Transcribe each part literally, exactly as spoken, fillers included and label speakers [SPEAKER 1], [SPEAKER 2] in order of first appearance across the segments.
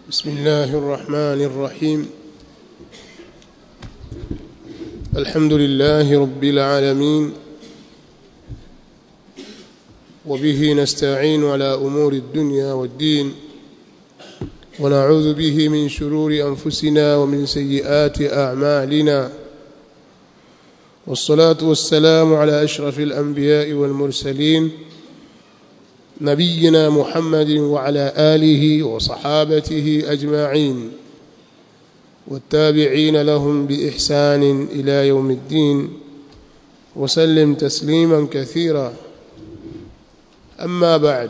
[SPEAKER 1] بسم الله الرحمن الرحيم. الحمد لله رب العالمين، وبه نستعين على أمور الدنيا والدين، ونعوذ به من شرور أنفسنا ومن سيئات أعمالنا، والصلاة والسلام على أشرف الأنبياء والمرسلين نبينا محمد وعلى آله وصحابته أجمعين، والتابعين لهم بإحسان إلى يوم الدين، وسلم تسليما كثيرا. أما بعد،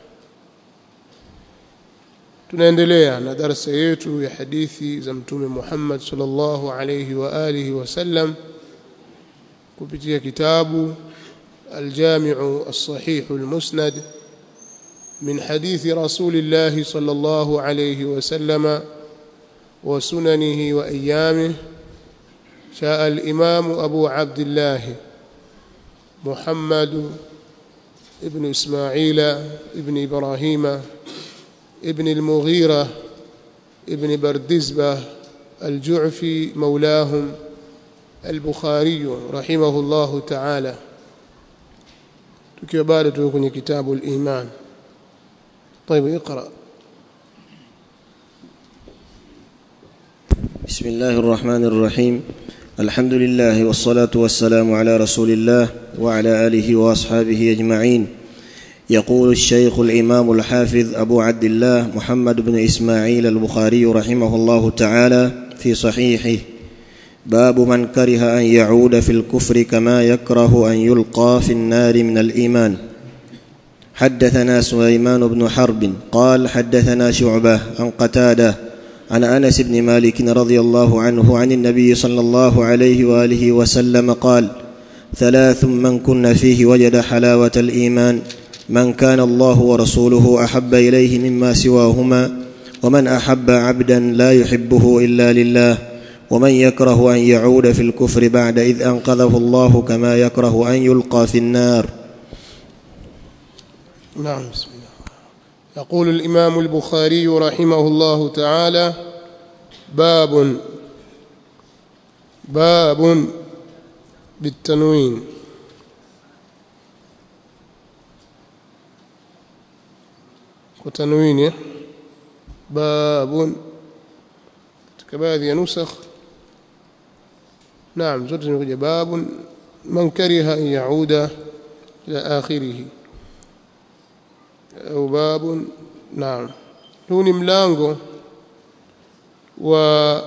[SPEAKER 1] tunaendelea na darasa yetu ya hadithi za Mtume Muhammad sallallahu alayhi wa alihi wasallam kupitia kitabu Al-Jami'u As-Sahih Al-Musnad من حديث رسول الله صلى الله عليه وسلم وسننه وأيامه. شاء الإمام أبو عبد الله محمد ابن إسماعيل ابن إبراهيم ابن المغيرة ابن بردزبة الجعفي مولاهم البخاري رحمه الله تعالى. تكبارته كن كتاب الإيمان. طيب اقرأ.
[SPEAKER 2] بسم الله الرحمن الرحيم. الحمد لله والصلاة والسلام على رسول الله وعلى آله وأصحابه أجمعين. يقول الشيخ الإمام الحافظ أبو عبد الله محمد بن إسماعيل البخاري رحمه الله تعالى في صحيحه: باب من كره أن يعود في الكفر كما يكره أن يلقى في النار من الإيمان. حدثنا سليمان بن حرب قال حدثنا شعبة عن قتادة عن أنس بن مالك رضي الله عنه عن النبي صلى الله عليه وآله وسلم قال: ثلاث من كن فيه وجد حلاوة الإيمان: من كان الله ورسوله أحب إليه مما سواهما، ومن أحب عبدا لا يحبه إلا لله، ومن يكره أن يعود في الكفر بعد إذ أنقذه الله كما يكره أن يلقى في النار.
[SPEAKER 1] نعم. بسم الله. يقول الإمام البخاري رحمه الله تعالى: باب باب بالتنوين. وتنوين باب كباذي نسخ. نعم زوجة باب من كره أن يعود إلى آخره au babu. Naam, huu ni mlango wa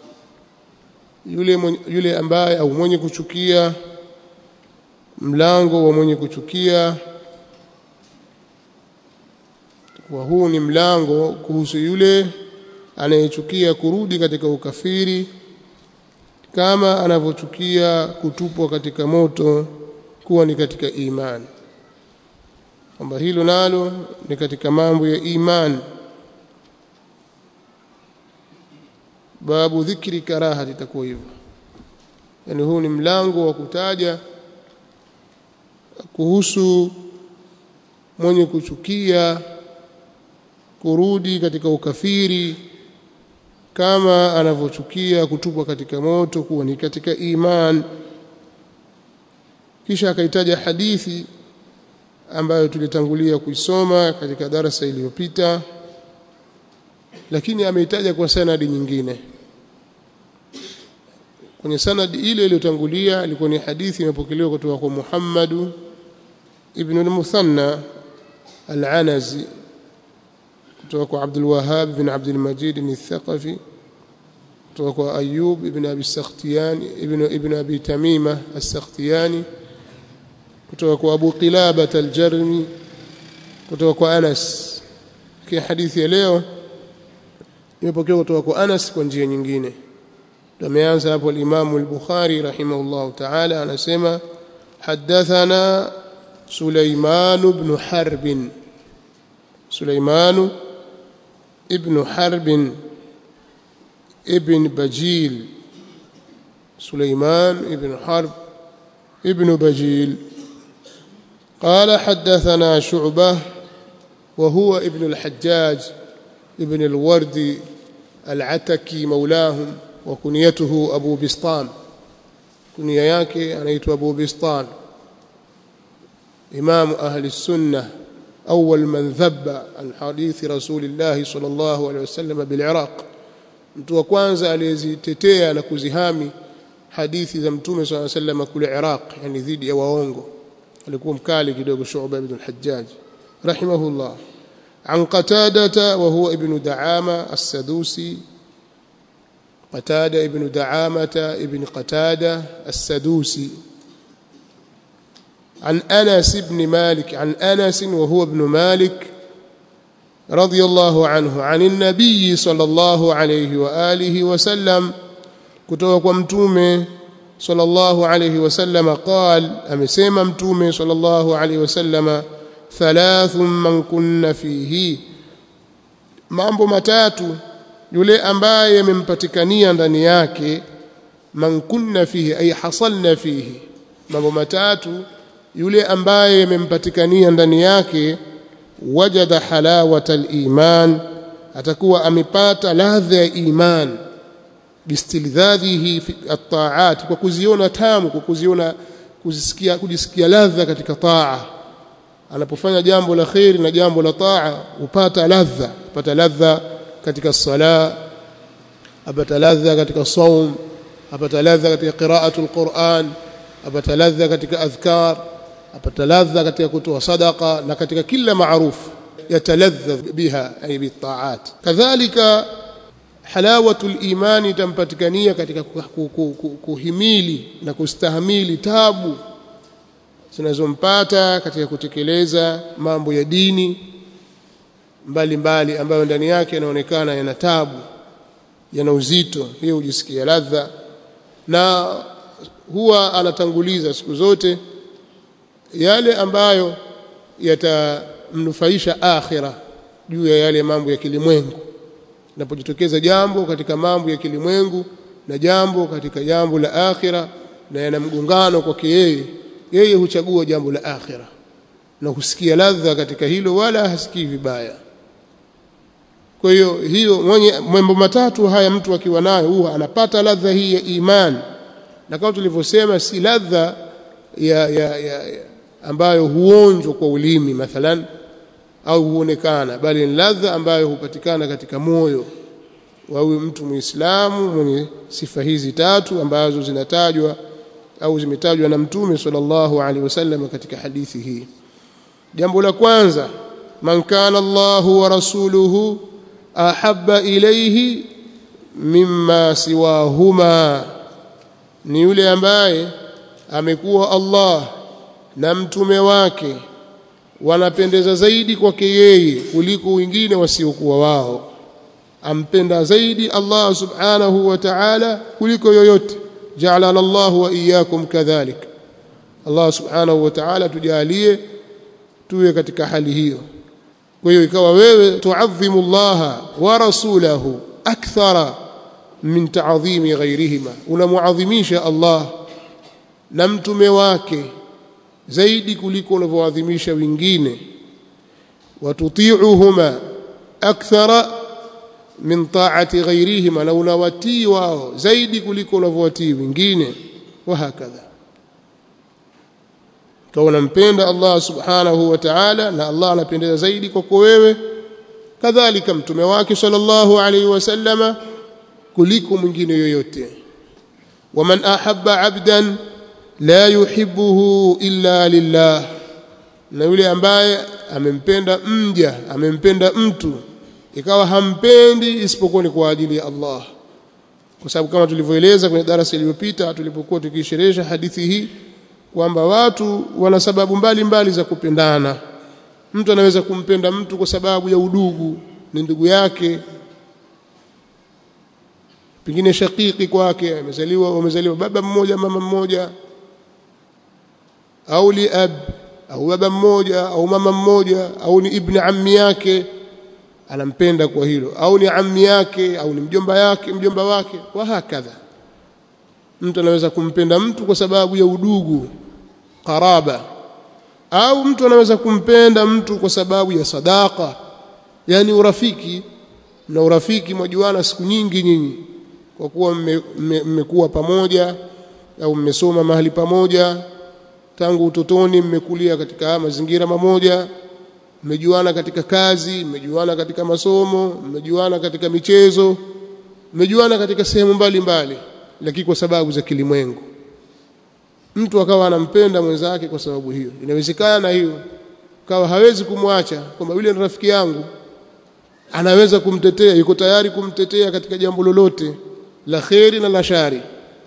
[SPEAKER 1] yule yule ambaye au mwenye kuchukia, mlango wa mwenye kuchukia. Wa huu ni mlango kuhusu yule anayechukia kurudi katika ukafiri kama anavyochukia kutupwa katika moto kuwa ni katika imani, kwamba hilo nalo ni katika mambo ya imani. Babu dhikri karahati itakuwa hivyo, yani huu ni mlango wa kutaja kuhusu mwenye kuchukia kurudi katika ukafiri kama anavyochukia kutupwa katika moto kuwa ni katika imani. Kisha akaitaja hadithi ambayo tulitangulia kuisoma katika darasa iliyopita, lakini ameitaja kwa sanadi nyingine. Kwenye sanadi ile iliyotangulia ilikuwa ni hadithi imepokelewa kutoka kwa Muhammad ibn al-Muthanna al-Anazi, kutoka kwa Abdul Wahhab ibn Abdul Majid al-Thaqafi, kutoka kwa Ayyub ibn Abi Sakhtiyani ibn ibn Abi Tamima as-Sakhtiyani, kutoka kwa Abu Qilabah al-Jarmi, kutoka kwa Anas. Kwa hadithi ya leo imepokewa kutoka kwa Anas kwa njia nyingine. Tumeanza hapo al-Imam al-Bukhari rahimahullah ta'ala anasema: hadathana Sulaiman ibn Harb. Sulaiman ibn Harb ibn Bajil. Sulaiman ibn Harb ibn Bajil قال: حدثنا شعبة وهو ابن الحجاج ibn al-Wardi al-Ataki maulahum wa kunyatuhu Abu Bistan, kunya yake anaitwa Abu Bistan, imam ahli sunnah awwal man dhabba an hadithi rasulillah sallallahu alayhi wasallam bil Iraq, mtu wa kwanza aliyezitetea na kuzihami hadithi za mtume sallallahu alayhi wasallam kule Iraq, yani dhidi ya waongo. alikuwa mkali kidogo Shu'ba ibn al-Hajjaj rahimahullah. An Qatada wa huwa ibn Da'ama as-Sadusi, Qatada ibn Da'amata ibn Qatada as-Sadusi. عن أنس بن مالك عن أنس وهو ابن مالك رضي الله عنه عن النبي صلى الله عليه وآله وسلم kutoka mtume صلى الله عليه وسلم قال amesema mtume صلى الله عليه وسلم ثلاث من كن فيه, mambo matatu yule ambaye yamempatikania ndani yake, man kunna fihi ay hasalna fihi, mambo matatu yule ambaye yamempatikania ndani yake, wajada halawata al-iman, atakuwa amepata ladha ya iman, bistilidhadhihi fi at-ta'at, kwa kuziona tamu, kwa kuziona kuzisikia kujisikia ladha katika taa. Anapofanya jambo la khair na jambo la taa upata ladha, upata ladha katika sala, apata ladha katika saum, apata ladha katika qira'atul Qur'an, apata ladha katika adhkar, apata ladha katika kutoa sadaqa na katika kila maarufu yataladha biha ay bitaat. Kadhalika halawatul imani tampatikania katika kuhimili na kustahimili tabu zinazompata katika kutekeleza mambo ya dini mbalimbali ambayo ndani yake yanaonekana yana tabu, yana uzito. Hiyo hujisikia ladha, na huwa anatanguliza siku zote yale ambayo yatamnufaisha akhira juu ya yale mambo ya kilimwengu. Napojitokeza jambo katika mambo ya kilimwengu na jambo katika jambo la akhira na yana mgongano kwake yeye, yeye huchagua jambo la akhira na husikia ladha katika hilo, wala hasikii vibaya. Kwa hiyo hiyo mwenye mambo matatu haya mtu akiwa nayo huwa anapata ladha hii ya iman, na kama tulivyosema si ladha ya, ya, ya, ya ambayo huonjwa kwa ulimi mathalan au huonekana, bali ni ladha ambayo hupatikana katika moyo wa huyu mtu Muislamu mwenye sifa hizi tatu ambazo zinatajwa au zimetajwa na Mtume sallallahu alaihi wasallam katika hadithi hii. Jambo la kwanza, man kana Allahu wa rasuluhu ahabba ilayhi mimma siwahuma, ni yule ambaye amekuwa Allah na mtume wake wanapendeza zaidi kwake yeye kuliko wengine wasiokuwa wao. Ampenda zaidi Allah subhanahu wa ta'ala kuliko yoyote. Ja'alana Allah wa iyyakum kadhalik. Allah subhanahu wa ta'ala tujalie tuwe katika hali hiyo. Kwa hiyo ikawa wewe tuadhimu Allah wa rasulahu akthara min ta'dhimi ghayrihima, unamuadhimisha Allah na mtume wake zaidi kuliko unavyoadhimisha wengine. Watuti'uhuma akthara min ta'ati ghayrihima, na unawatii wao zaidi kuliko unavyowatii wengine, wa hakadha. Kwa unampenda Allah subhanahu wa ta'ala na Allah anapendeza zaidi kwako wewe, kadhalika mtume wake sallallahu alayhi wasallama kuliko mwingine yoyote. Waman ahabba 'abdan la yuhibbuhu illa lillah, na yule ambaye amempenda mja, amempenda mtu ikawa hampendi isipokuwa ni kwa ajili ya Allah. Kwa sababu kama tulivyoeleza kwenye darasa iliyopita tulipokuwa tukisherehesha hadithi hii kwamba watu wana sababu mbalimbali za kupendana. Mtu anaweza kumpenda mtu kwa sababu ya udugu, ni ndugu yake, pengine shakiki kwake, amezaliwa wamezaliwa baba mmoja mama mmoja, au li ab au baba mmoja au mama mmoja, au ni ibn ammi yake anampenda kwa hilo, au ni ammi yake au ni mjomba yake mjomba wake, wa hakadha. Mtu anaweza kumpenda mtu kwa sababu ya udugu, qaraba, au mtu anaweza kumpenda mtu kwa sababu ya sadaqa, yani urafiki. na urafiki mwajuana siku nyingi nyinyi kwa kuwa mmekuwa pamoja au mmesoma mahali pamoja tangu utotoni, mmekulia katika mazingira mamoja, mmejuana katika kazi, mmejuana katika masomo, mmejuana katika michezo, mmejuana katika sehemu mbalimbali, lakini kwa sababu za kilimwengu mtu akawa anampenda mwenzake kwa sababu hiyo. Inawezekana na hiyo kawa hawezi kumwacha kwamba yule ni rafiki yangu, anaweza kumtetea, yuko tayari kumtetea katika jambo lolote la kheri na la shari.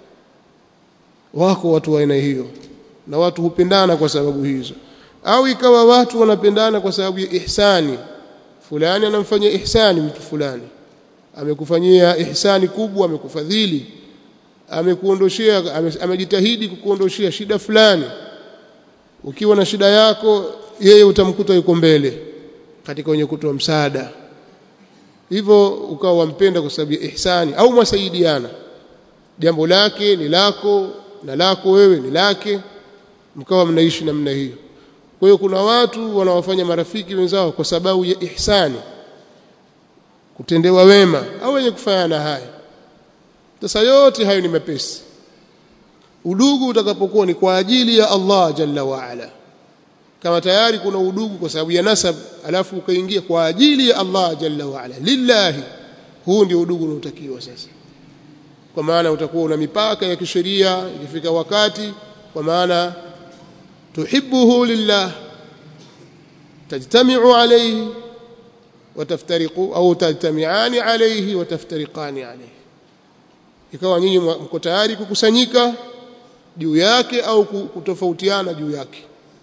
[SPEAKER 1] Wako watu wa aina hiyo, na watu hupendana kwa sababu hizo. Au ikawa watu wanapendana kwa sababu ya ihsani. Fulani anamfanyia ihsani mtu fulani, amekufanyia ihsani kubwa, amekufadhili, amekuondoshia, amejitahidi kukuondoshia shida fulani. Ukiwa na shida yako, yeye utamkuta yuko mbele katika wenye kutoa msaada. Hivyo ukawa wampenda kwa sababu ya ihsani, au mwasaidiana, jambo lake ni lako na lako wewe ni lake, mkawa mnaishi namna hiyo. Kwa hiyo kuna watu wanawafanya marafiki wenzao kwa sababu ya ihsani, kutendewa wema, au wenye kufanya haya. Sasa yote hayo ni mepesi. Udugu utakapokuwa ni kwa ajili ya Allah jalla wa ala, kama tayari kuna udugu kwa sababu ya nasab, alafu ukaingia kwa ajili ya Allah jalla wa ala lillahi, huu ndio udugu unaotakiwa sasa. Kwa maana utakuwa una mipaka ya kisheria ikifika wakati, kwa maana tuhibbuhu lillah, tajtami'u alayhi wa taftariqu, au tajtami'ani alayhi wa taftariqani alayhi. Ikawa nyinyi mko tayari kukusanyika juu yake au kutofautiana juu yake.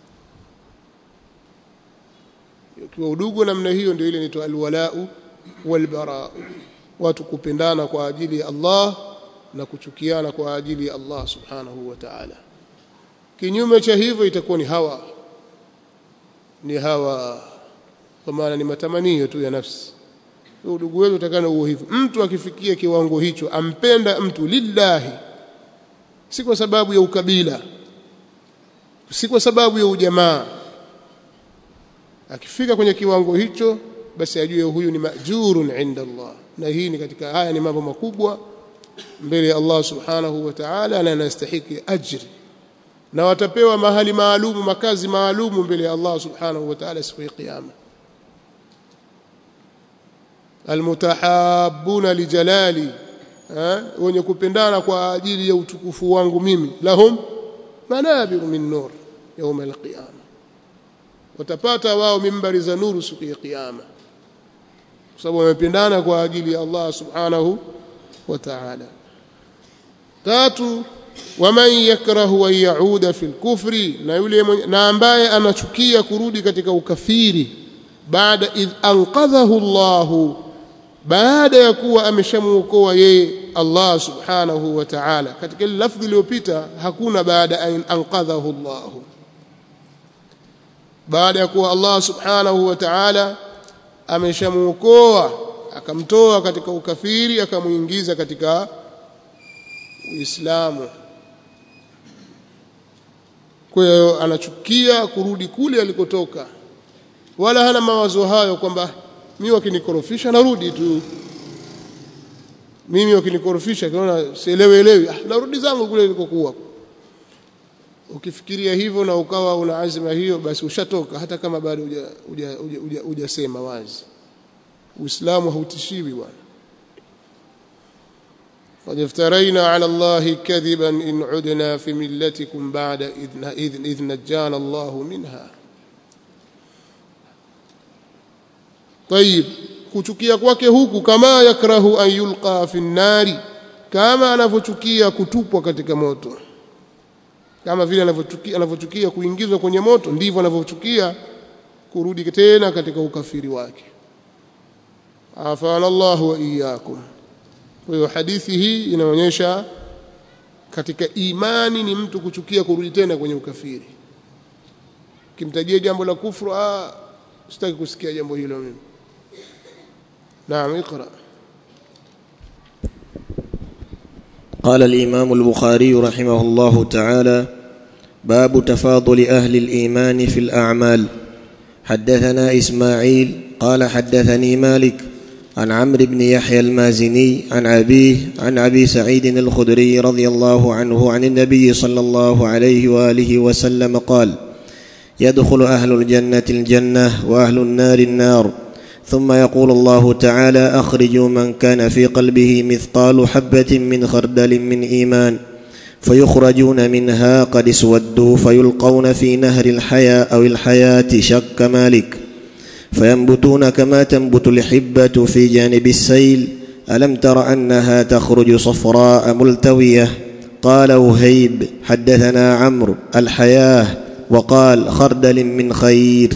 [SPEAKER 1] Kwa udugu namna hiyo ndio ile inaitwa alwalau walbarau, watu kupendana kwa ajili ya Allah na kuchukiana kwa ajili ya Allah subhanahu wa ta'ala. Kinyume cha hivyo itakuwa ni hawa, ni hawa, kwa maana ni matamanio tu ya nafsi. Udugu wetu utakana uwe hivyo. Mtu akifikia kiwango hicho, ampenda mtu lillahi, si kwa sababu ya ukabila, si kwa sababu ya ujamaa. Akifika kwenye kiwango hicho, basi ajue huyu ni majurun inda Allah, na hii ni katika haya ni mambo makubwa mbele ya Allah subhanahu wa ta'ala, na anastahili ajri, na watapewa mahali maalumu, makazi maalumu mbele ya Allah subhanahu wa ta'ala siku ya kiyama. Almutahabbuna lijalali, wenye kupendana kwa ajili ya utukufu wangu mimi, lahum manabiru min nur yawm alqiyama, watapata wao mimbari za nuru siku ya kiyama, kwa sababu wamependana kwa ajili ya Allah subhanahu wa ta'ala. Tatu, waman yakrahu an yauda fil kufri, na yule na ambaye anachukia kurudi katika ukafiri, baada idh anqadhahu Allah, baada ya kuwa ameshamuokoa yeye Allah subhanahu wa ta'ala. Katika ile lafzi iliyopita hakuna baada an anqadhahu Allah, baada ya kuwa Allah subhanahu wa ta'ala ameshamuokoa, akamtoa katika ukafiri, akamuingiza katika Uislamu. Kwa hiyo anachukia kurudi kule alikotoka, wala hana mawazo hayo kwamba mimi wakinikorofisha narudi tu, mimi wakinikorofisha kiona sielewi elewi, ah, narudi zangu kule nilikokuwa. Ukifikiria hivyo na ukawa una azma hiyo, basi ushatoka, hata kama bado huja hujasema wazi. Uislamu hautishiwi bwana. قد افترينا على الله كذبا إن عدنا في ملتكم بعد إذ نجانا الله منها. طيب, kuchukia kwake huku, kama yakrahu an yulqa fi an-nari, kama anavyochukia kutupwa katika moto. Kama vile anavyochukia anavyochukia kuingizwa kwenye moto, ndivyo anavyochukia kurudi tena katika ukafiri wake. Afana Allah wa iyyakum. Kwa hiyo hadithi hii inaonyesha katika imani ni mtu kuchukia kurudi tena kwenye ukafiri. Kimtajia jambo la kufuru, ah, sitaki kusikia jambo hilo mimi. Naam, iqra.
[SPEAKER 2] قال الإمام البخاري رحمه الله تعالى: باب تفاضل أهل الإيمان في الأعمال. حدثنا إسماعيل قال حدثني مالك عن عمرو بن يحيى المازني عن أبيه عن أبي سعيد الخدري رضي الله عنه عن النبي صلى الله عليه وآله وسلم قال: يدخل أهل الجنة الجنة وأهل النار النار، ثم يقول الله تعالى: أخرجوا من كان في قلبه مثقال حبة من خردل من إيمان، فيخرجون منها قد اسودوا فيلقون في نهر الحياة أو الحياة شك مالك، فينبتون كما تنبت الحبة في جانب السيل. ألم تر أنها تخرج صفراء ملتوية؟ قال وهيب: حدثنا عمرو الحياة، وقال: خردل من خير.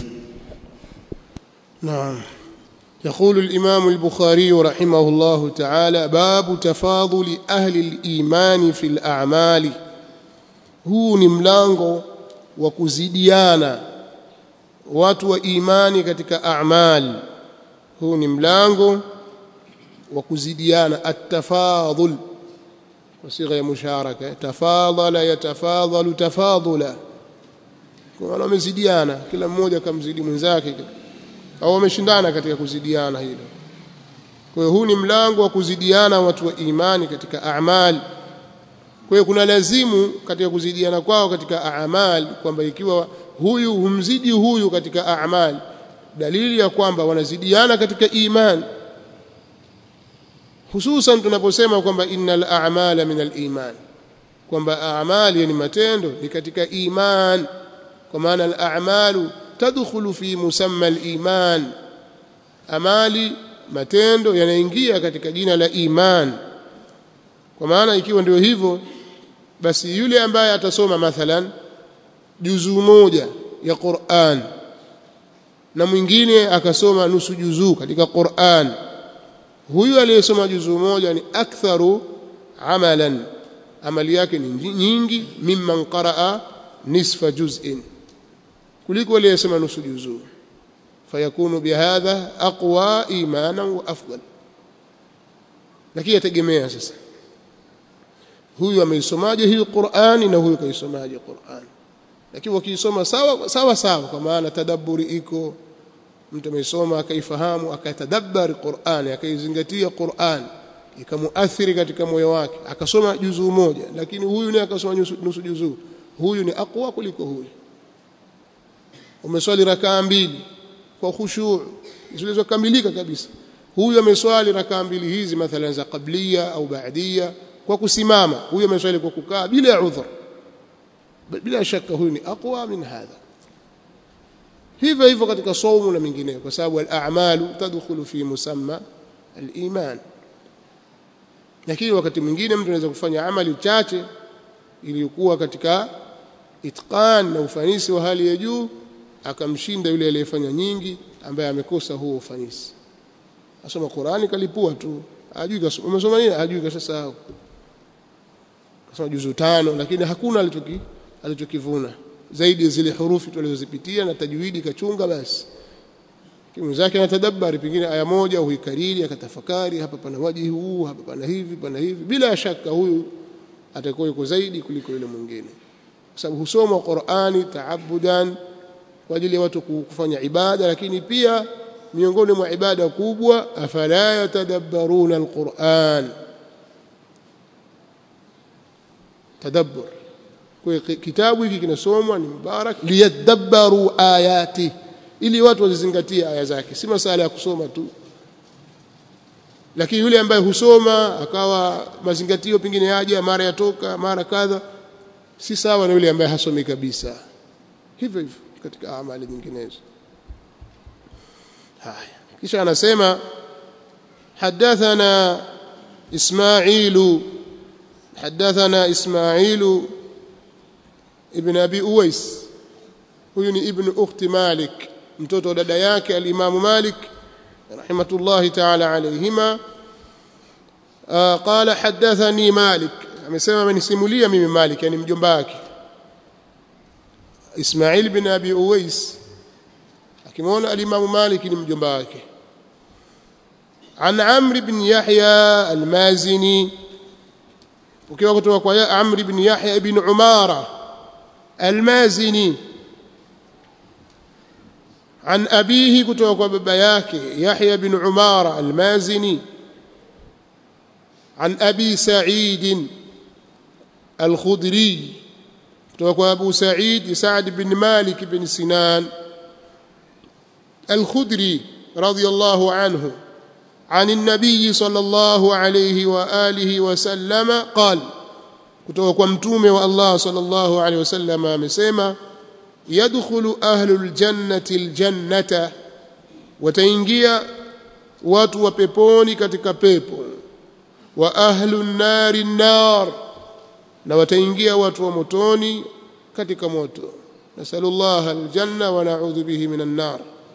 [SPEAKER 1] نعم. يقول الإمام البخاري رحمه الله تعالى: باب تفاضل أهل الإيمان في الأعمال. huu ni mlango wa kuzidiana watu wa imani katika a'mal. huu ni mlango wa kuzidiana at-tafadhul kwa sigha ya musharaka, tafadhala yatafadhalu tafadhula, kwa maana wamezidiana, kila mmoja kamzidi mwenzake au wameshindana katika kuzidiana hilo. Kwa hiyo huu ni mlango wa kuzidiana watu wa imani katika a'mal. Kwa hiyo kuna lazimu katika kuzidiana kwao katika a'mal kwamba ikiwa huyu humzidi huyu katika a'mal, dalili ya kwamba wanazidiana katika iman, hususan tunaposema kwamba innal a'mala min al-iman, kwamba a'mali ni matendo ni katika iman, kwa maana al-a'malu tadkhulu fi musamma al-iman, amali matendo yanaingia katika jina la iman. Kwa maana ikiwa ndio hivyo, basi yule ambaye atasoma mathalan juzuu moja ya Qur'an na mwingine akasoma nusu juzuu katika Qur'an, huyu aliyesoma juzuu moja ni aktharu amalan, amali yake ni nyingi, mimman qaraa nisfa juz'in, kuliko aliyesoma nusu juzuu. fayakunu bihadha aqwa imanan wa afdal. Lakini yategemea sasa huyu ameisomaje hii Qur'ani na huyu kaisomaje Qur'ani. Lakini wakisoma sawa sawa sawa, kwa maana tadabburi iko, mtu amesoma akaifahamu akatadabbari Qur'ani akaizingatia Qur'ani ikamuathiri katika moyo wake, akasoma juzuu moja, lakini huyu naye akasoma nusu juzuu, huyu ni aqwa kuliko huyu. Umeswali rakaa mbili kwa khushu' zilizokamilika kabisa, huyu ameswali rakaa mbili hizi mathalan za qabliya au ba'diya kwa kusimama, huyu ameswali kwa kukaa bila udhur, bila shaka huyu ni aqwa min hadha. hivyo hivyo katika saumu na mingineyo, kwa sababu al-a'malu tadkhulu fi musamma al-iman. Lakini wakati mwingine mtu anaweza kufanya amali chache iliyokuwa katika itqan na ufanisi wa hali ya juu, akamshinda yule aliyefanya nyingi ambaye amekosa huo ufanisi. Asoma Qur'ani kalipua tu, hajui kasoma, umesoma nini hajui, kashasahau. Kasoma juzu tano lakini hakuna alichoki alichokivuna zaidi zile hurufi tulizozipitia na tajwidi kachunga basi. Kimu zake anatadabbari pengine aya moja au ikariri akatafakari, hapa pana waji huu, hapa pana hivi, pana hivi, bila shaka huyu atakuwa yuko zaidi kuliko yule mwingine, kwa sababu husoma Qur'ani taabudan kwa ajili ya watu kufanya ibada, lakini pia miongoni mwa ibada kubwa, afala yatadabbaruna alquran, tadabbur. Kwa kitabu hiki kinasomwa ni mubarak, liyadabbaru ayati, ili watu wazizingatie aya zake, si masala ya kusoma tu. Lakini yule ambaye husoma akawa mazingatio pengine yaje mara yatoka mara kadha, si sawa na yule ambaye hasomi kabisa. Hivyo hivyo katika amali nyinginezo. haya kisha anasema hadathana Ismailu hadathana Ismailu ibn Abi Uwais, huyu ni ibn ukhti Malik, mtoto wa dada yake al-Imam Malik rahimatullahi ta'ala alayhima. qala hadathani Malik, amesema amenisimulia mimi Malik, yani mjomba wake Ismail bin Abi Uwais, akimwona al-Imam Malik ni mjomba wake. An Amr bin Yahya al-Mazini, ukiwa kutoka kwa Amr bin Yahya ibn Umara al-Mazini عن أبيه kutoka baba yake Yahya bin Umara al-Mazini عن أبي سعيد الخدري kutoka Abu Sa'id Sa'd bin Malik bin Sinan الخدري رضي الله عنه عن النبي صلى الله عليه وآله وسلم قال kutoka kwa mtume wa Allah sallallahu alaihi wasallam amesema yadkhulu ahlul jannati aljannata wataingia watu wa peponi katika pepo wa ahlun nari nar na wataingia watu wa motoni katika moto nasallallahu aljanna wa na'udhu bihi minan nar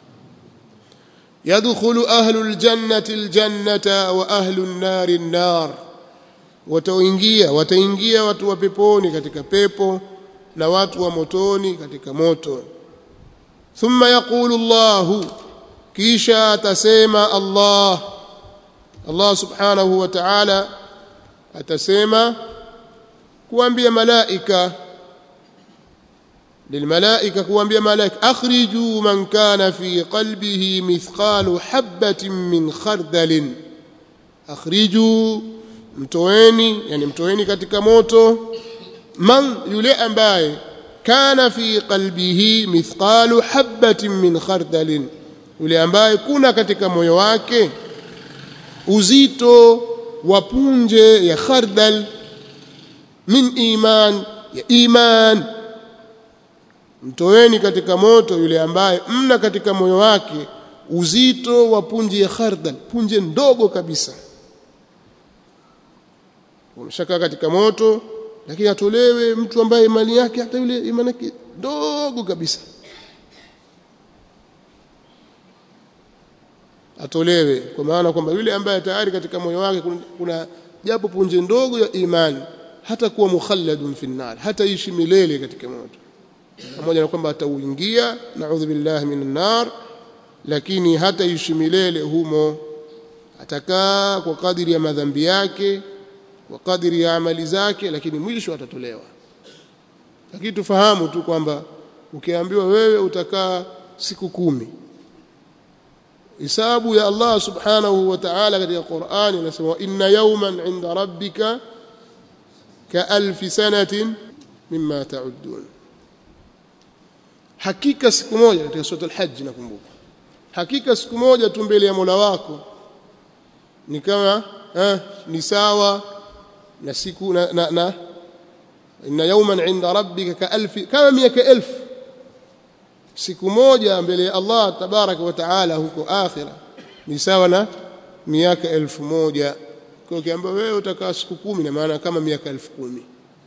[SPEAKER 1] yadkhulu ahlul jannati aljannata wa ahlun nari nar wataingia wataingia watu wa peponi katika pepo na watu wa motoni katika moto thumma yaqulu Allah kisha atasema Allah Allah subhanahu wa ta'ala atasema kuambia malaika للملائكه kuambia malaika akhriju man kana fi qalbihi mithqalu habatin min khardalin akhriju mtoeni yani mtoeni katika moto man yule ambaye kana fi qalbihi mithqalu habatin min khardalin yule ambaye kuna katika moyo wake uzito wa punje ya khardal min iman ya iman mtoeni katika moto yule ambaye mna katika moyo wake uzito wa punje ya khardal punje ndogo kabisa umeshaka katika moto lakini atolewe mtu ambaye imani yake hata yule imani yake ndogo kabisa atolewe kwa maana kwamba yule ambaye tayari katika moyo wake kuna japo punje ndogo ya imani hata kuwa mukhalladun fi an-nar hata ishi milele katika moto pamoja na kwamba atauingia na'udhu billahi minan nar lakini hata ishi milele humo atakaa kwa kadiri ya madhambi yake kwa kadiri ya amali zake lakini mwisho atatolewa lakini tufahamu tu kwamba ukiambiwa wewe utakaa siku kumi hisabu ya Allah subhanahu wa ta'ala katika Qur'an inasema inna yawman 'inda rabbika ka alf sanatin mimma ta'uddun hakika siku moja katika sura al-hajj nakumbuka hakika siku moja tu mbele ya Mola wako ni kama eh, ni sawa na siku na, na, na inna yawman 'inda rabbika ka alf kama miaka elfu siku moja mbele ya Allah tabaraka wa taala huko akhira ni sawa na miaka elfu moja kwa kiamba wewe utakaa siku kumi na maana kama miaka elfu kumi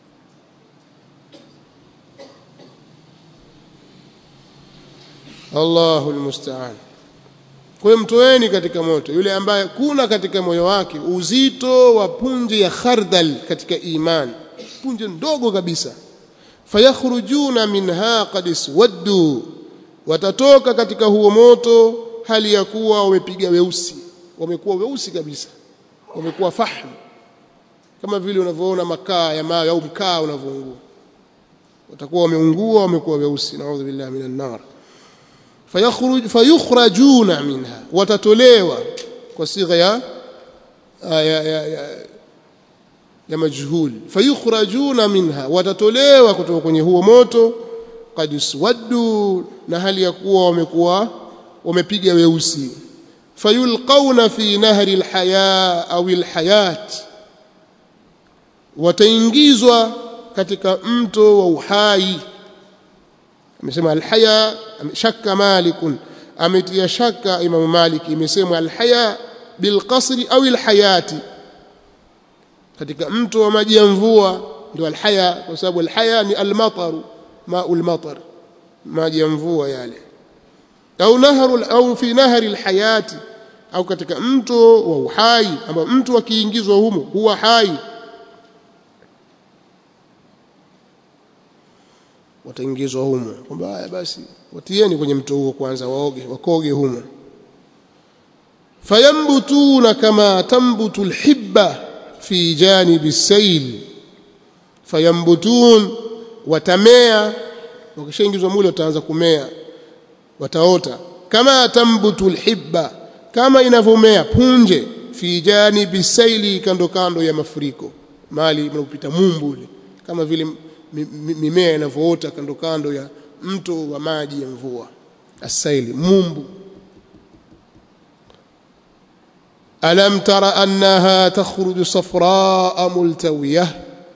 [SPEAKER 1] Allahu almusta'an kwa mtoeni katika moto yule ambaye kuna katika moyo wake uzito wa punje ya khardal katika iman punje ndogo kabisa fayakhrujuna minha qad iswaddu watatoka katika huo moto hali ya kuwa wamepiga weusi wamekuwa weusi kabisa wamekuwa fahm kama vile unavyoona makaa ya mawe au mkaa unavyoungua watakuwa wameungua wamekuwa weusi naudhu billahi minan nar fayakhruj fayukhrajuna minha watatolewa kwa sigha ya ya ya, ya, ya majhul fayukhrajuna minha watatolewa kutoka kwenye huo moto qad iswaddu na hali ya kuwa wamekuwa wamepiga weusi fayulqauna fi nahri alhaya au alhayat wataingizwa katika mto wa uhai amesema alhaya shakka malikun ametia shaka Imam Malik imesema alhaya bilqasri au alhayati katika mto wa maji ya mvua ndio alhaya kwa sababu alhaya ni almatar ma'ul matar maji ya mvua yale au nahru au fi nahri alhayati au katika mto wa uhai ambao mtu akiingizwa humo huwa hai wataingizwa humo kwamba haya basi watieni kwenye mto huo kwanza waoge wakoge humo fayambutuna kama tambutu alhibba fi janibi sayl fayambutun watamea wakishaingizwa mule wataanza kumea wataota kama tambutu alhibba, kama inavomea punje, fi janibi saili, kando kando ya mafuriko, mali mnapita mumbu ule, kama vile mimea inavoota kando kando ya mto wa maji ya mvua, asaili, mumbu. alam tara annaha takhruju safraa multawiyah,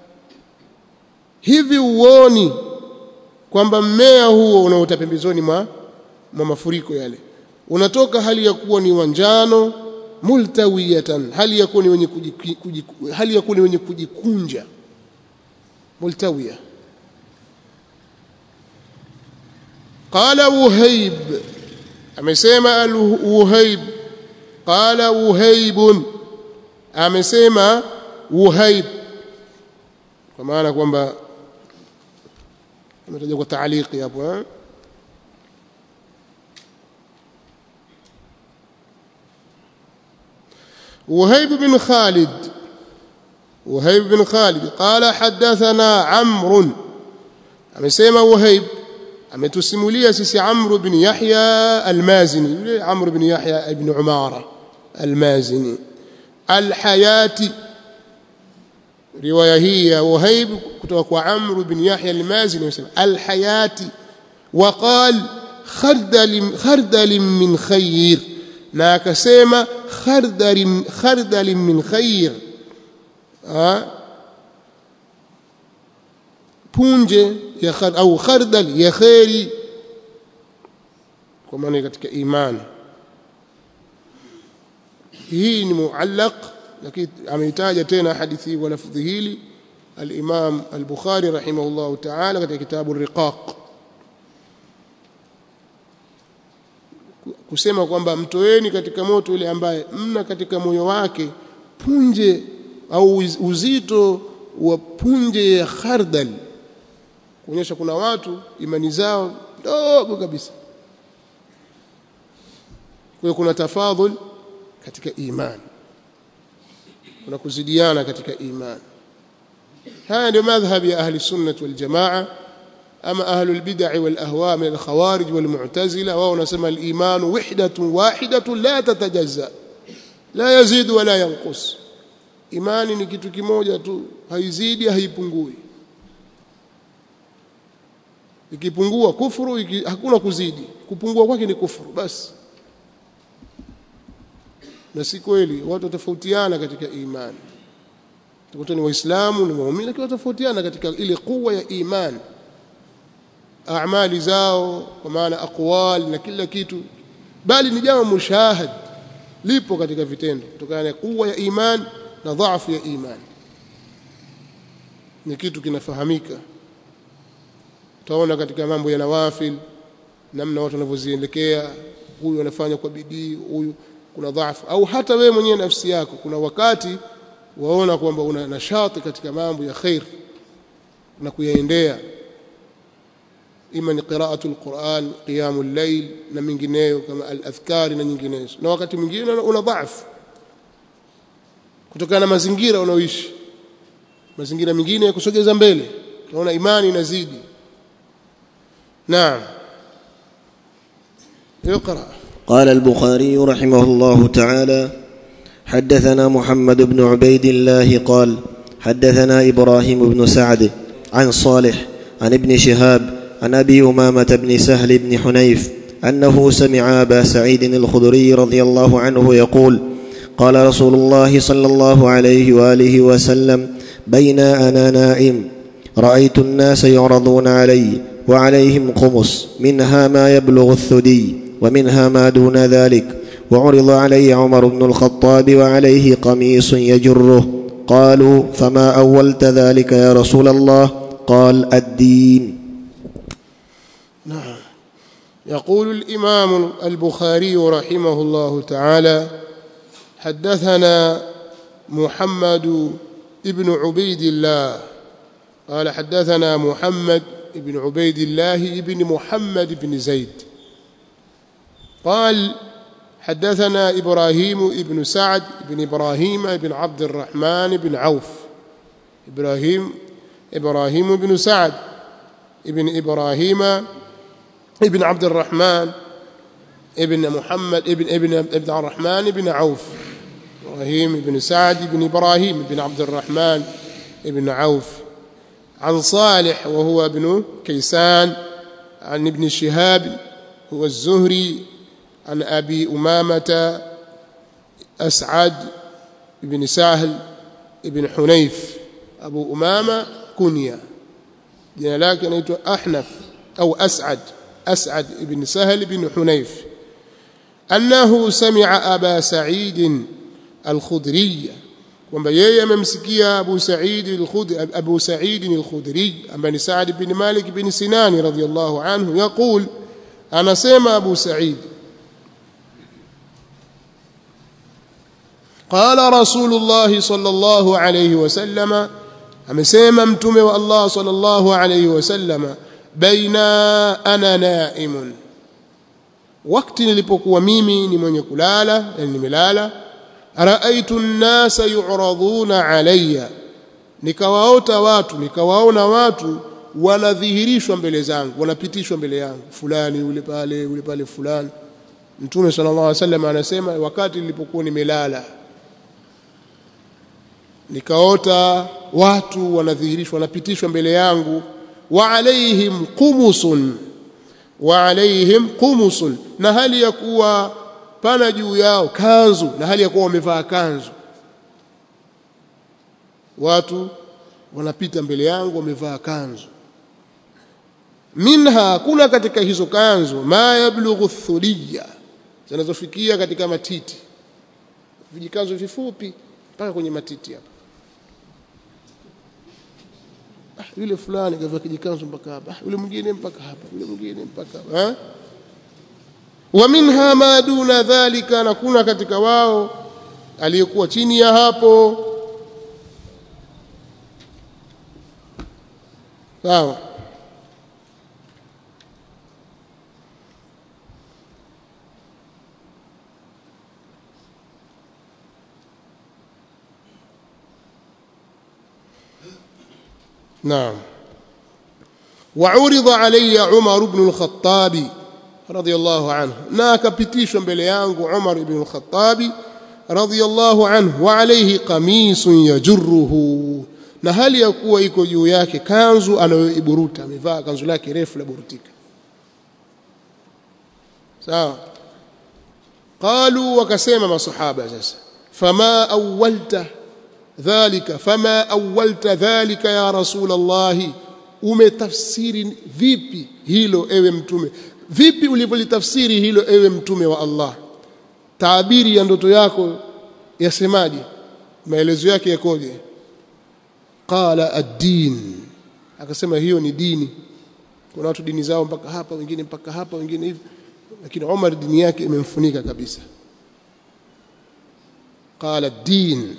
[SPEAKER 1] hivi uoni kwamba mmea huo unaota pembezoni mwa mwa mafuriko yale unatoka hali ya kuwa ni wanjano, multawiyatan, hali ya kuwa ni wenye kujikunja, hali ya kuwa ni wenye kujikunja, multawiya. qala Wuhaib, amesema al-Wuhaib, qala Wuhaibun, amesema Wuhaib, kwa maana kwamba ametaja kwa taaliki hapo eh وهيب بن خالد وهيب بن خالد قال حدثنا عمرو, amesema Wuhaib ametusimulia sisi Amr bin Yahya al-Mazini, yule Amr bin Yahya ibn Umara al-Mazini al-Hayati. riwaya hii ya Wuhaib kutoka kwa Amr bin Yahya al-Mazini amesema al-Hayati, wa qala khardal khardal min khair, na akasema khardal khardal min khair, punje ya khard au khardal ya khairi, kwa maana katika imani. hii ni muallaq, lakini ameitaja tena hadithi wa lafdhi hili al-Imam al-Bukhari rahimahullah ta'ala katika kitabu ar-Riqaq, kusema kwamba mtoeni katika moto yule ambaye mna katika moyo wake punje au uzito wa punje ya khardal, kuonyesha kuna watu imani zao ndogo kabisa. Kwa hiyo kuna tafadhul katika imani, kuna kuzidiana katika imani. haya ndio madhhabi ya ahli sunnah wal jamaa. ama ahlul bid'ah wal ahwa min al khawarij wal mu'tazila, wao wanasema al iman wahdatun wahidatun la tatajazza la yazid wa la yanqus, imani ni kitu kimoja tu, haizidi haipungui. Ikipungua kufuru, iki, hakuna kuzidi, kupungua kwake ni kufuru basi. Na si kweli, watu tofautiana katika imani. Tukuta ni waislamu ni waumini, lakini tofautiana katika ile kuwa ya imani, amali zao, kwa maana aqwal na kila kitu, bali ni jambo mushahad, lipo katika vitendo, kutokana na kuwa ya imani na dhaifu ya imani, ni kitu kinafahamika. Utaona katika mambo ya nawafil namna watu wanavyozielekea, huyu anafanya kwa bidii, huyu kuna dhaifu. Au hata wewe mwenyewe nafsi yako kuna wakati waona kwamba una nashati katika mambo ya khair na kuyaendea, ima ni qiraatul Qur'an, qiyamul layl na mingineyo kama al-adhkari na nyinginezo, na wakati mwingine una dhaifu kutokana na mazingira unaoishi, mazingira mengine ya kusogeza mbele, unaona imani inazidi. نعم اقرأ.
[SPEAKER 2] قال البخاري رحمه الله تعالى: حدثنا محمد بن عبيد الله قال حدثنا إبراهيم بن سعد عن صالح عن ابن شهاب عن أبي أمامة بن سهل بن حنيف أنه سمع أبا سعيد الخدري رضي الله عنه يقول: قال رسول الله صلى الله عليه وآله وسلم: بين أنا نائم رأيت الناس يعرضون علي وعليهم قمص منها ما يبلغ الثدي ومنها ما دون ذلك، وعرض علي عمر بن الخطاب وعليه قميص يجره. قالوا: فما أولت ذلك يا رسول الله؟ قال: الدين.
[SPEAKER 1] نعم. يقول الإمام البخاري رحمه الله تعالى: حدثنا محمد ابن عبيد الله قال حدثنا محمد ابن عبيد الله ابن محمد بن زيد قال حدثنا إبراهيم ابن سعد ابن إبراهيم ابن عبد الرحمن بن عوف. إبراهيم إبراهيم بن سعد ابن إبراهيم ابن عبد الرحمن ابن محمد ابن ابن ابن الرحمن بن عوف إبراهيم بن سعد بن إبراهيم بن عبد الرحمن بن عوف عن صالح وهو ابن كيسان عن ابن شهاب هو الزهري عن أبي أمامة أسعد بن سهل بن حنيف أبو أمامة كنيا جنا لكن أنتو أحنف أو أسعد أسعد بن سهل بن حنيف أنه سمع أبا سعيد الخدري kwamba yeye amemsikia Abu Sa'id al-Khudri Abu Sa'id al-Khudri ambaye ni Sa'd bin Malik bin Sinan radhiyallahu anhu yaqul anasema Abu Sa'id qala Rasulullah sallallahu alayhi wasallam amesema mtume wa Allah sallallahu alayhi wasallam baina ana naimun wakati nilipokuwa mimi ni mwenye kulala yani nimelala raaitu an-nasa yu'raduna alayya nikawaota watu nikawaona watu wanadhihirishwa mbele zangu wanapitishwa mbele yangu fulani yule pale yule pale fulani mtume sallallahu alayhi wasallam anasema wakati nilipokuwa nimelala nikaota watu wanadhihirishwa wanapitishwa mbele yangu wa alaihim qumusun wa alaihim qumusun na hali ya kuwa pana juu yao kanzu na hali ya kuwa wamevaa kanzu watu wanapita mbele yangu wamevaa kanzu minha kuna katika hizo kanzu ma yablughu thuliya zinazofikia katika matiti vijikanzu vifupi mpaka kwenye matiti hapa ah yule fulani kavaa kijikanzu mpaka hapa yule mwingine mpaka hapa yule mwingine mpaka hapa wa minha ma duna dhalika na kuna katika wao aliyekuwa chini ya hapo sawa نعم وعرض علي عمر بن الخطاب رضي الله عنه na akapitishwa mbele yangu Umar ibn al-Khattab radhiyallahu anhu wa alayhi qamisun yajruhu na hali ya kuwa iko juu yake kanzu anayoiburuta amevaa kanzu lake refu la burutika sawa qalu wakasema masahaba sasa fama awwalta dhalika fama awwalta dhalika ya rasul Allah umetafsiri vipi hilo ewe mtume vipi ulivyolitafsiri hilo ewe mtume wa Allah taabiri ya ndoto yako yasemaje maelezo yake yakoje qala ad-din akasema hiyo ni dini kuna watu dini zao mpaka hapa wengine mpaka hapa wengine hivi lakini Umar dini yake imemfunika kabisa qala ad-din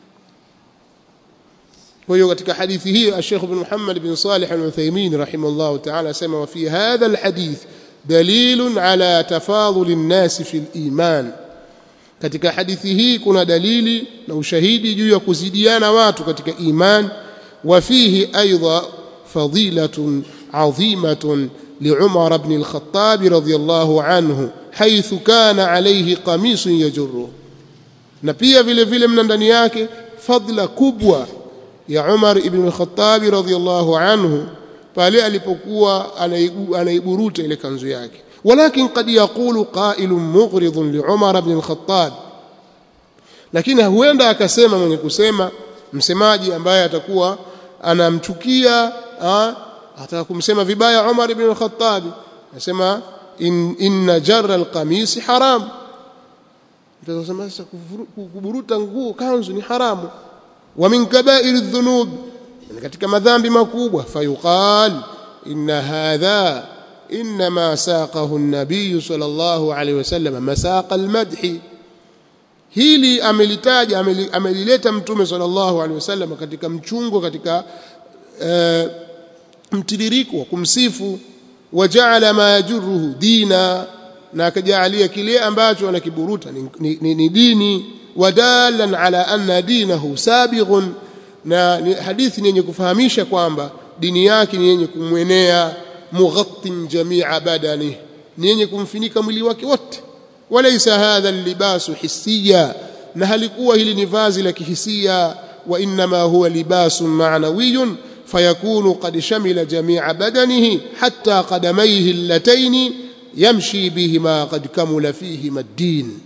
[SPEAKER 1] kwa hiyo katika hadithi hii Sheikh Ibn Muhammad ibn Salih al-Uthaymeen rahimahullah ta'ala asema wa fi hadha al-hadith dalilun ala tafadhul an-nas fi al-iman katika hadithi hii kuna dalili na ushahidi juu ya kuzidiana watu katika iman wa fihi aidha fadilatun adhimatun li'Umar ibn al-Khattab radiyallahu anhu haythu kana alayhi qamisun yajurru na pia vile vile mna ndani yake fadla kubwa ya Umar ibn al-Khattab radiyallahu anhu pale alipokuwa anaiburuta ile kanzu yake walakin qad yaqulu qailun mughridun li Umar ibn al-Khattab lakini huenda akasema mwenye kusema msemaji ambaye atakuwa anamchukia ataka kumsema vibaya Umar ibn al-Khattab anasema in inna jarra al-qamis haram tutasema sasa kuburuta nguo kanzu ni haramu wa min kaba'ir adh-dhunub katika madhambi makubwa fayuqal inna hadha inma saqahu an-nabiy sallallahu alayhi wasallam masaqa al-madh hili amelitaja amelileta mtume sallallahu alayhi wasallam katika mchungo katika uh, mtiririko wa kumsifu waja'ala ma yajruhu dina na akajalia kile ambacho anakiburuta ni, ni, ni, ni dini wadalan ala anna dinahu sabighun na ni hadithi yenye kufahamisha kwamba dini yake ni yenye kumwenea mughattin jami'a badani ni yenye kumfinika mwili wake wote. Walaysa hadha al-libasu hissiya, na halikuwa hili ni vazi la kihisia, wa inma huwa libasun ma'nawiyyun fayakunu qad shamila jami'a badanihi hatta qadamayhi allatayn yamshi bihima qad kamula fihima ad-din.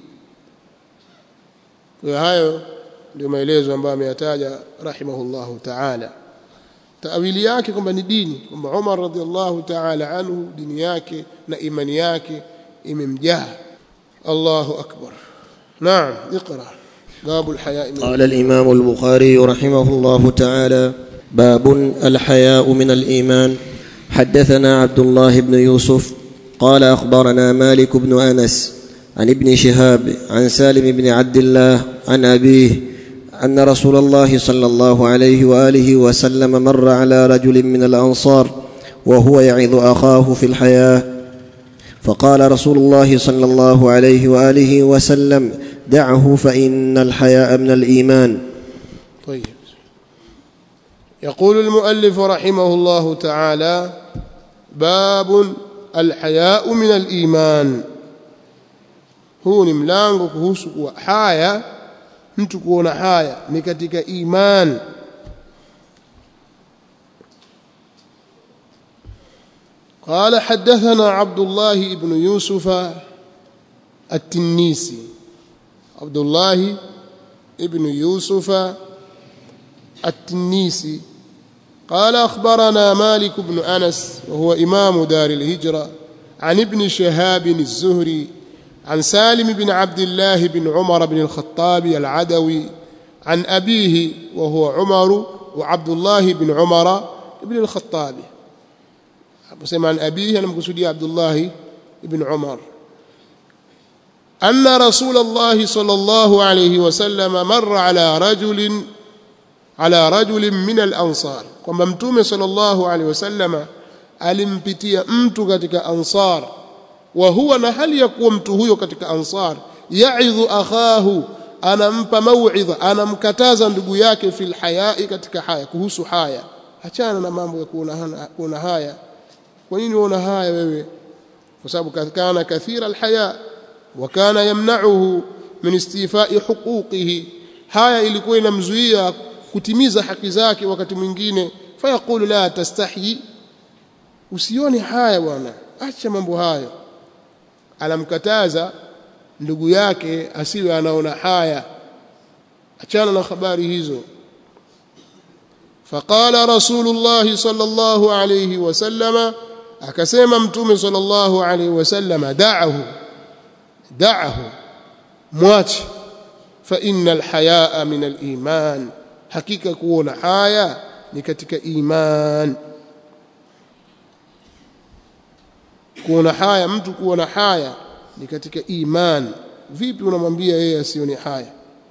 [SPEAKER 1] Kwa hayo ndio maelezo ambayo ameyataja rahimahullahu ta'ala. Taawili yake kwamba ni dini, kwamba Umar radhiallahu ta'ala anhu dini yake na imani yake imemjaa. Allahu akbar. Naam, اقرأ. باب الحياء.
[SPEAKER 2] قال الإمام البخاري رحمه الله تعالى: باب الحياء من الإيمان. حدثنا عبد الله بن يوسف قال أخبرنا مالك بن أنس عن ابن شهاب عن سالم بن عبد الله عن أبيه أن رسول الله صلى الله عليه وآله وسلم مر على رجل من الأنصار وهو يعظ أخاه في الحياة، فقال رسول الله صلى الله عليه وآله وسلم: دعه فإن الحياء من الإيمان.
[SPEAKER 1] طيب. يقول المؤلف رحمه الله تعالى: باب الحياء من الإيمان. huu ni mlango kuhusu kuwa haya, mtu kuona haya ni katika iman. قال حدثنا عبد الله بن يوسف التنيسي. عبد الله ابن يوسف التنيسي قال أخبرنا مالك بن أنس وهو إمام دار الهجرة عن ابن شهاب الزهري عن سالم بن عبد الله بن عمر بن الخطاب العدوي عن أبيه وهو عمر وعبد الله بن عمر بن الخطاب. بسمع عن أبيه أنا مقصودي عبد الله بن عمر أن رسول الله صلى الله عليه وسلم مر على رجل على رجل من الأنصار. كما متوم صلى الله عليه وسلم alimpitia mtu katika ansar, wa huwa na hali ya kuwa mtu huyo katika ansar ya'idhu akhahu, anampa mau'idha, anamkataza ndugu yake fil hayai, katika haya, kuhusu haya. Achana na mambo ya kuona kuona haya. Kwa nini unaona haya wewe? Kwa sababu kana kathira alhaya wa kana yamna'uhu min istifai huquqihi, haya ilikuwa inamzuia kutimiza haki zake wakati mwingine. Fayaqulu la tastahi, usione haya bwana, acha mambo hayo. Anamkataza ndugu yake asiwe anaona haya, achana na habari hizo. Faqala Rasulullah sallallahu alayhi wasallam, akasema mtume sallallahu alayhi wasallam: da'ahu, da'ahu, mwache. Fa innal hayaa min al-iman, hakika kuona haya ni katika iman. Kuona haya, mtu kuona haya ni katika iman. Vipi unamwambia yeye asione haya?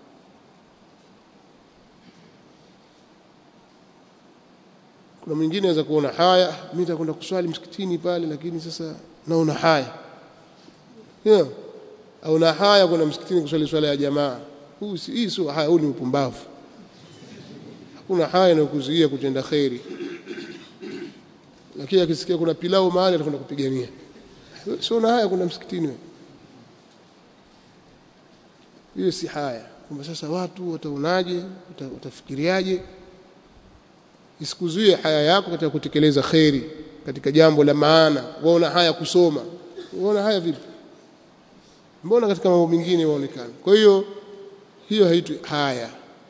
[SPEAKER 1] Kuna mwingine anaweza kuona haya, mimi nitakwenda kuswali msikitini pale, lakini sasa naona haya. Yeah. Au na haya kuna msikitini kuswali swala ya jamaa. Huu si hii sio haya, huu ni upumbavu. Hakuna haya na kuzuia kutenda khairi. Lakini akisikia kuna pilau mahali atakwenda kupigania. Sio na haya kuna msikitini wewe. Hiyo si haya. Kwamba sasa watu wataonaje, watafikiriaje? Isikuzuie haya yako katika kutekeleza khairi, katika jambo la maana. Waona haya kusoma. Waona haya vipi? Mbona katika mambo mengine waonekana? Kwa hiyo hiyo haitwi haya.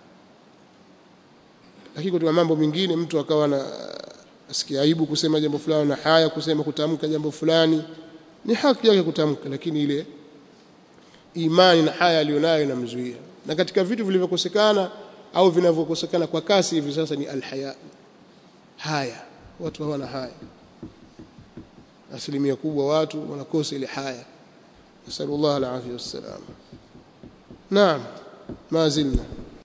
[SPEAKER 1] Lakini kwa mambo mengine mtu akawa na asikia aibu kusema jambo fulani na haya kusema kutamka jambo fulani, ni haki yake kutamka, lakini ile imani na haya alionayo inamzuia. Na katika vitu vilivyokosekana au vinavyokosekana kwa kasi hivi sasa ni alhaya. Haya, watu hawana haya. Asilimia kubwa watu wanakosa ile haya. Nasallallahu alaihi wasallam. Naam, ma zilna